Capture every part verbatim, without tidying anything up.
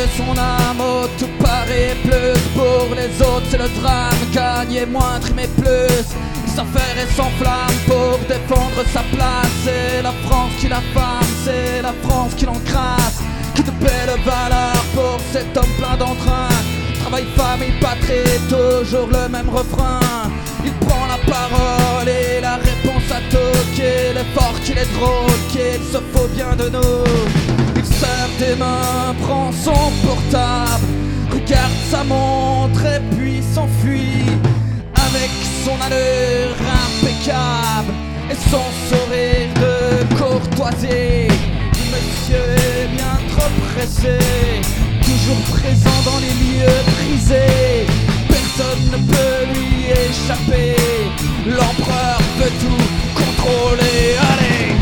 de son âme, oh, tout paraît plus. Pour les autres c'est le drame, gagner moins, trimer plus. Il s'affaire et s'enflamme pour défendre sa place. C'est la France qui l'affame, c'est la France qui l'encrasse, qui te paie le valeur pour cet homme plein d'entrain. Travail, famille, patrie, toujours le même refrain. Il prend la parole et la réponse à tout. Qu'il est fort, qu'il est drôle, qu'il se faut bien de nous. Il serre des mains, prend son portable, regarde sa montre et puis s'enfuit. Avec son allure impeccable et son sourire de courtoisie. Monsieur est bien trop pressé, toujours présent dans les lieux prisés. Personne ne peut lui échapper, l'empereur veut tout contrôler. Allez!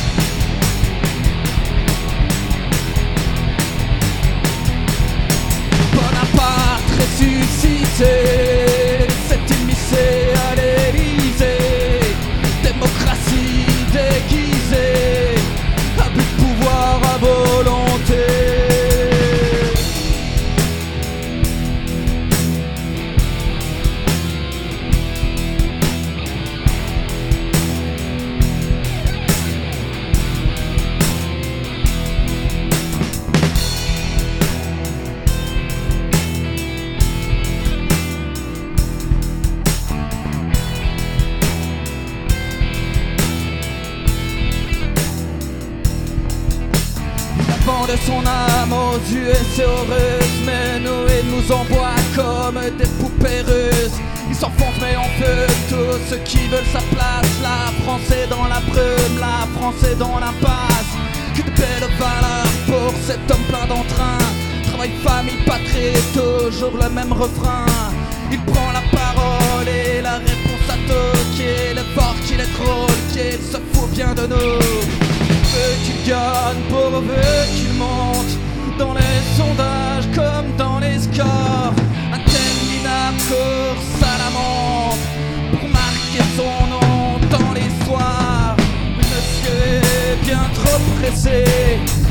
Bonaparte ressuscité, c'est immiscé à l'Élysée. Démocratie déguisée, abus de pouvoir à volonté. De son âme aux yeux et c'est heureuse, mais nous il nous envoie comme des poupées russes. Ils s'enfoncent mais on peut tous ceux qui veulent sa place. La France est dans la brume, la France est dans l'impasse. Que de belles valeurs pour cet homme plein d'entrain. Travail, famille, patrie, toujours le même refrain. Il prend la parole et la réponse à tout. Qu'il est fort, qu'il est drôle, qu'il se fout bien de nous. Veut qu'il gagne pourvu qu'il monte dans les sondages comme dans les scores. Interminable course à la montre pour marquer son nom dans l'histoire. Monsieur est bien trop pressé,